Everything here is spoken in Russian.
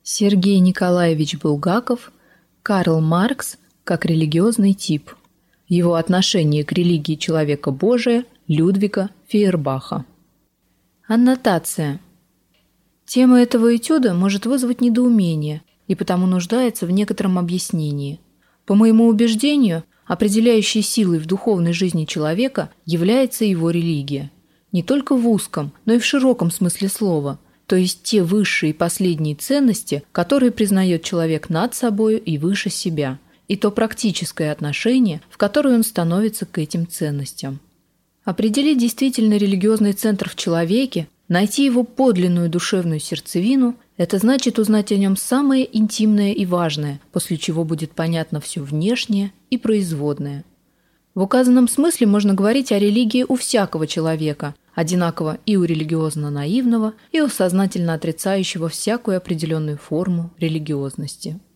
Сергей Николаевич Булгаков, Карл Маркс как религиозный тип. Его отношение к религии человека Божия Людвига Фейербаха. Аннотация. Тема этого этюда может вызвать недоумение и потому нуждается в некотором объяснении. По моему убеждению, определяющей силой в духовной жизни человека является его религия. Не только в узком, но и в широком смысле слова, то есть те высшие и последние ценности, которые признает человек над собою и выше себя, и то практическое отношение, в которое он становится к этим ценностям. Определить действительно религиозный центр в человеке, найти его подлинную душевную сердцевину – это значит узнать о нем самое интимное и важное, после чего будет понятно все внешнее и производное. В указанном смысле можно говорить о религии у всякого человека, одинаково и у религиозно-наивного, и у сознательно отрицающего всякую определенную форму религиозности.